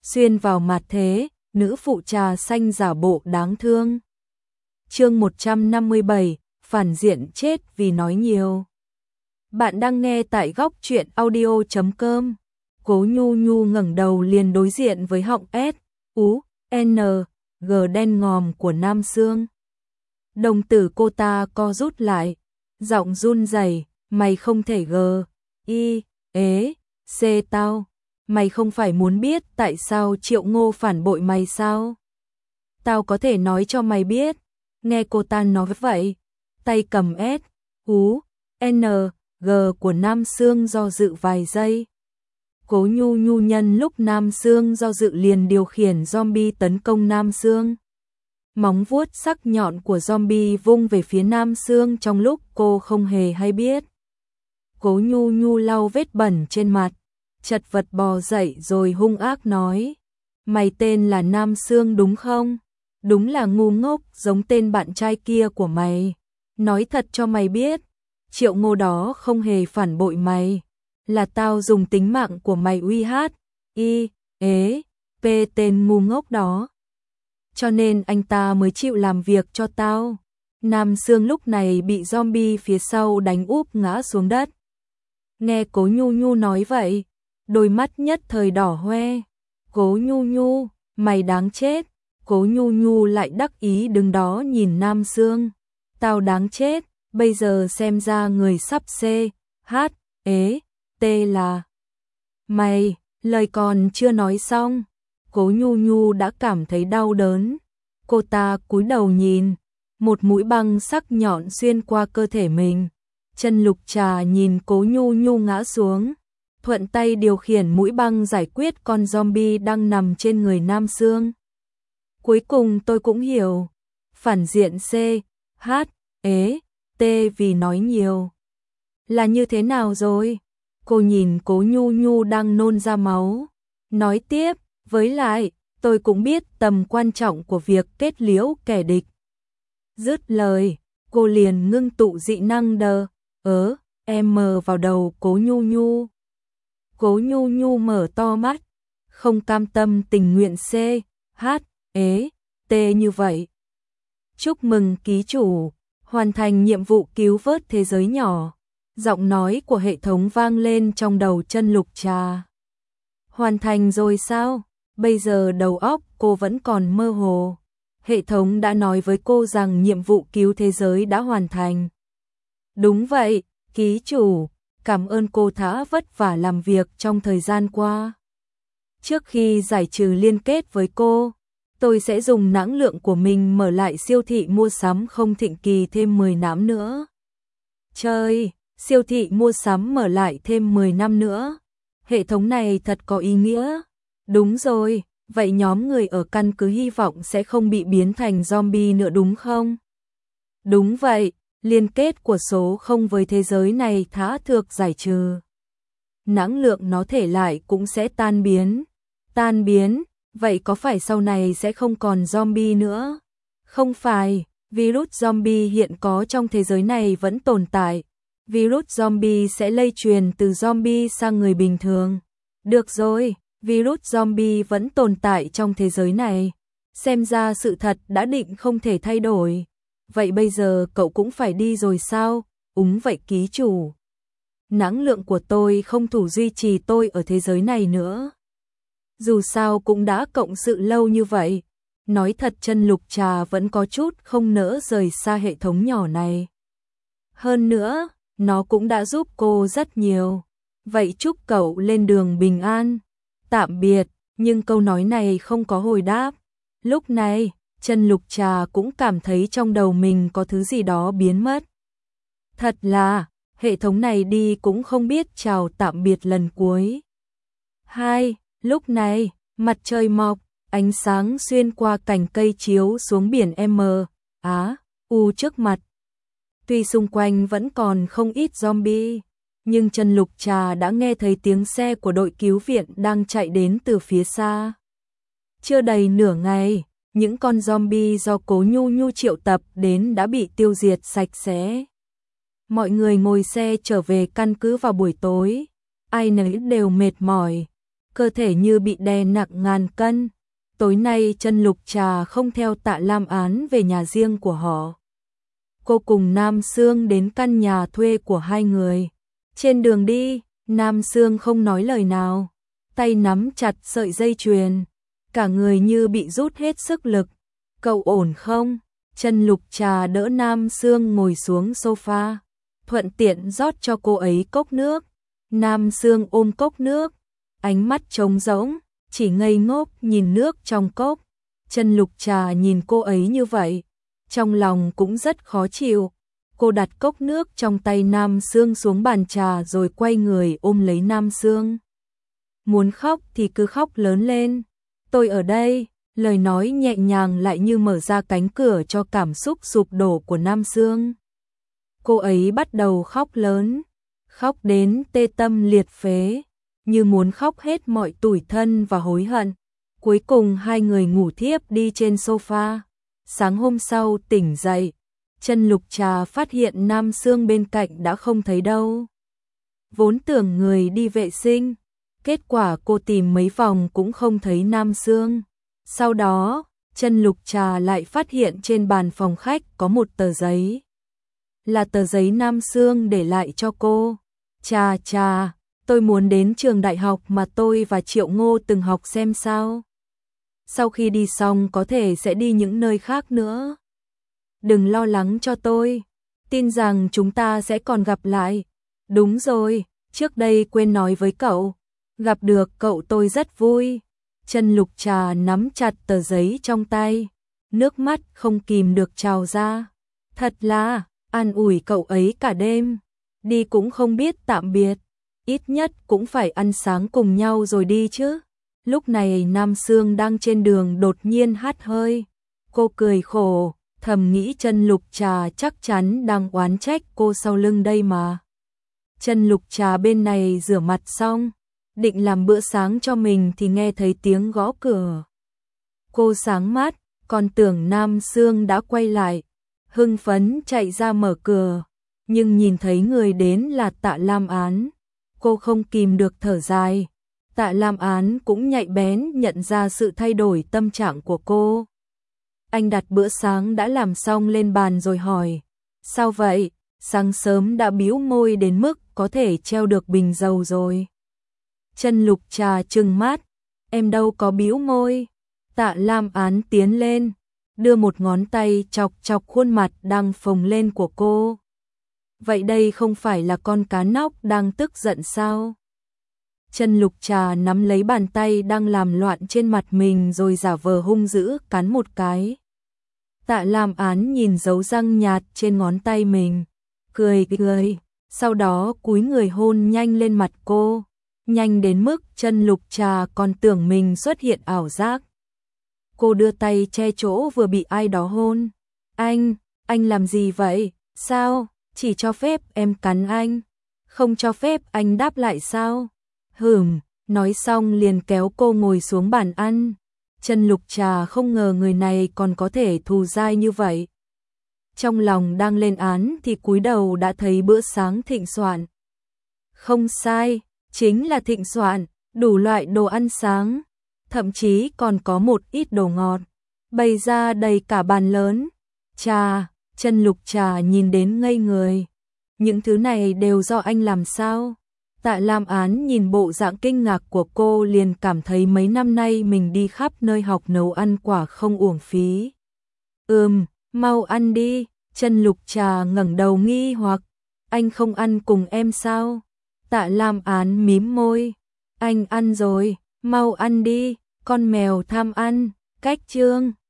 xuyên vào mặt thế, nữ phụ trà xanh giả bộ đáng thương. Chương 157, phản diện chết vì nói nhiều. Bạn đang nghe tại góc truyện audio.com. Cố Nhu Nhu ngẩng đầu liền đối diện với họng S, U, N, G đen ngòm của Nam Sương. Đồng tử cô ta co rút lại, giọng run rẩy, mày không thể G, I, ế, C tao. Mày không phải muốn biết tại sao Triệu Ngô phản bội mày sao? Tao có thể nói cho mày biết. Nghe cô ta nói vậy, tay cầm S, U, N, G của Nam Sương do dự vài giây. Cố Nhu Nhu nhân lúc Nam Sương do dự liền điều khiển zombie tấn công Nam Sương. Móng vuốt sắc nhọn của zombie vung về phía Nam Sương trong lúc cô không hề hay biết. Cố Nhu Nhu lau vết bẩn trên mặt, chật vật bò dậy rồi hung ác nói: Mày tên là Nam Sương đúng không? Đúng là ngu ngốc giống tên bạn trai kia của mày. Nói thật cho mày biết, Triệu Ngô đó không hề phản bội mày. Là tao dùng tính mạng của mày uy hát, I, ế, P tên ngu ngốc đó. Cho nên anh ta mới chịu làm việc cho tao. Nam Sương lúc này bị zombie phía sau đánh úp ngã xuống đất. Nghe Cố Nhu Nhu nói vậy, đôi mắt nhất thời đỏ hoe. Cố Nhu Nhu, mày đáng chết. Cố Nhu Nhu lại đắc ý đứng đó nhìn Nam Sương. Tao đáng chết, bây giờ xem ra người sắp C, H, ế, T là mày. Lời còn chưa nói xong, Cố Nhu Nhu đã cảm thấy đau đớn. Cô ta cúi đầu nhìn, một mũi băng sắc nhọn xuyên qua cơ thể mình. Chân Lục Trà nhìn Cố Nhu Nhu ngã xuống, thuận tay điều khiển mũi băng giải quyết con zombie đang nằm trên người Nam Sương. Cuối cùng tôi cũng hiểu, phản diện C, H, ế, T vì nói nhiều là như thế nào rồi. Cô nhìn Cố Nhu Nhu đang nôn ra máu, nói tiếp, với lại, tôi cũng biết tầm quan trọng của việc kết liễu kẻ địch. Dứt lời, cô liền ngưng tụ dị năng đờ, M vào đầu Cố Nhu Nhu. Cố Nhu Nhu mở to mắt, không cam tâm tình nguyện C, H, ế, T như vậy. Chúc mừng ký chủ, hoàn thành nhiệm vụ cứu vớt thế giới nhỏ. Giọng nói của hệ thống vang lên trong đầu Chân Lục Trà. Hoàn thành rồi sao? Bây giờ đầu óc cô vẫn còn mơ hồ. Hệ thống đã nói với cô rằng nhiệm vụ cứu thế giới đã hoàn thành. Đúng vậy, ký chủ, cảm ơn cô đã vất vả làm việc trong thời gian qua. Trước khi giải trừ liên kết với cô, tôi sẽ dùng năng lượng của mình mở lại siêu thị mua sắm không thịnh kỳ thêm 10 năm nữa. Trời, siêu thị mua sắm mở lại thêm 10 năm nữa. Hệ thống này thật có ý nghĩa. Đúng rồi, vậy nhóm người ở căn cứ hy vọng sẽ không bị biến thành zombie nữa đúng không? Đúng vậy, liên kết của số 0 với thế giới này thá thược giải trừ. Năng lượng nó thể lại cũng sẽ tan biến. Tan biến, vậy có phải sau này sẽ không còn zombie nữa? Không phải, virus zombie hiện có trong thế giới này vẫn tồn tại. Virus zombie sẽ lây truyền từ zombie sang người bình thường. Được rồi, virus zombie vẫn tồn tại trong thế giới này. Xem ra sự thật đã định không thể thay đổi. Vậy bây giờ cậu cũng phải đi rồi sao? Vậy ký chủ. Năng lượng của tôi không đủ duy trì tôi ở thế giới này nữa. Dù sao cũng đã cộng sự lâu như vậy. Nói thật Chân Lục Trà vẫn có chút không nỡ rời xa hệ thống nhỏ này. Hơn nữa, nó cũng đã giúp cô rất nhiều. Vậy chúc cậu lên đường bình an. Tạm biệt, nhưng câu nói này không có hồi đáp. Lúc này, Chân Lục Trà cũng cảm thấy trong đầu mình có thứ gì đó biến mất. Thật là, hệ thống này đi cũng không biết chào tạm biệt lần cuối. Lúc này, mặt trời mọc, ánh sáng xuyên qua cành cây chiếu xuống biển M, Á, U trước mặt. Tuy xung quanh vẫn còn không ít zombie, nhưng Chân Lục Trà đã nghe thấy tiếng xe của đội cứu viện đang chạy đến từ phía xa. Chưa đầy nửa ngày, những con zombie do Cố Nhu Nhu triệu tập đến đã bị tiêu diệt sạch sẽ. Mọi người ngồi xe trở về căn cứ vào buổi tối, ai nấy đều mệt mỏi. cơ thể như bị đè nặng ngàn cân. Tối nay Chân Lục Trà không theo Tạ Lam Án về nhà riêng của họ. Cô cùng Nam Sương đến căn nhà thuê của hai người. Trên đường đi, Nam Sương không nói lời nào, tay nắm chặt sợi dây chuyền, cả người như bị rút hết sức lực. Cậu ổn không? Chân Lục Trà đỡ Nam Sương ngồi xuống sofa, thuận tiện rót cho cô ấy cốc nước. Nam Sương ôm cốc nước, ánh mắt trống rỗng, chỉ ngây ngốc nhìn nước trong cốc. Chân Lục Trà nhìn cô ấy như vậy, trong lòng cũng rất khó chịu. Cô đặt cốc nước trong tay Nam Sương xuống bàn trà rồi quay người ôm lấy Nam Sương. Muốn khóc thì cứ khóc lớn lên. Tôi ở đây, lời nói nhẹ nhàng lại như mở ra cánh cửa cho cảm xúc sụp đổ của Nam Sương. Cô ấy bắt đầu khóc lớn, khóc đến tê tâm liệt phế, như muốn khóc hết mọi tủi thân và hối hận. Cuối cùng hai người ngủ thiếp đi trên sofa. Sáng hôm sau tỉnh dậy, Chân Lục Trà phát hiện Nam Sương bên cạnh đã không thấy đâu. Vốn tưởng người đi vệ sinh, kết quả cô tìm mấy vòng cũng không thấy Nam Sương. Sau đó, Chân Lục Trà lại phát hiện trên bàn phòng khách có một tờ giấy. Là tờ giấy Nam Sương để lại cho cô. Trà, tôi muốn đến trường đại học mà tôi và Triệu Ngô từng học xem sao. Sau khi đi xong có thể sẽ đi những nơi khác nữa. Đừng lo lắng cho tôi, tin rằng chúng ta sẽ còn gặp lại. Đúng rồi, trước đây quên nói với cậu, gặp được cậu tôi rất vui. Chân Lục Trà nắm chặt tờ giấy trong tay, nước mắt không kìm được trào ra. Thật là, an ủi cậu ấy cả đêm, đi cũng không biết tạm biệt, ít nhất cũng phải ăn sáng cùng nhau rồi đi chứ. Lúc này Nam Sương đang trên đường đột nhiên hắt hơi. Cô cười khổ, thầm nghĩ Chân Lục Trà chắc chắn đang oán trách cô sau lưng đây mà. Chân Lục Trà bên này rửa mặt xong, định làm bữa sáng cho mình thì nghe thấy tiếng gõ cửa. Cô sáng mắt, còn tưởng Nam Sương đã quay lại, hưng phấn chạy ra mở cửa, nhưng nhìn thấy người đến là Tạ Lam Án. Cô không kìm được thở dài. Tạ Lam Án cũng nhạy bén nhận ra sự thay đổi tâm trạng của cô. Anh đặt bữa sáng đã làm xong lên bàn rồi hỏi, sao vậy? Sáng sớm đã bĩu môi đến mức có thể treo được bình dầu rồi. Chân Lục Trà trừng mắt, em đâu có bĩu môi. Tạ Lam Án tiến lên, đưa một ngón tay chọc chọc khuôn mặt đang phồng lên của cô. Vậy đây không phải là con cá nóc đang tức giận sao? Chân Lục Trà nắm lấy bàn tay đang làm loạn trên mặt mình rồi giả vờ hung dữ cắn một cái. Tạ Lam Án nhìn dấu răng nhạt trên ngón tay mình, cười, sau đó cúi người hôn nhanh lên mặt cô, nhanh đến mức Chân Lục Trà còn tưởng mình xuất hiện ảo giác. Cô đưa tay che chỗ vừa bị ai đó hôn. Anh làm gì vậy? Sao? Chỉ cho phép em cắn anh, không cho phép anh đáp lại sao? Nói xong liền kéo cô ngồi xuống bàn ăn. Chân Lục Trà không ngờ người này còn có thể thù dai như vậy. Trong lòng đang lên án thì cúi đầu đã thấy bữa sáng thịnh soạn. Không sai, chính là thịnh soạn, đủ loại đồ ăn sáng, thậm chí còn có một ít đồ ngọt, bày ra đầy cả bàn lớn. Chân Lục Trà nhìn đến ngây người. Những thứ này đều do anh làm sao? Tạ Lam Án nhìn bộ dạng kinh ngạc của cô liền cảm thấy mấy năm nay mình đi khắp nơi học nấu ăn quả không uổng phí. Mau ăn đi. Chân Lục Trà ngẩng đầu nghi hoặc, anh không ăn cùng em sao? Tạ Lam Án mím môi, anh ăn rồi, mau ăn đi, con mèo tham ăn. Cách chương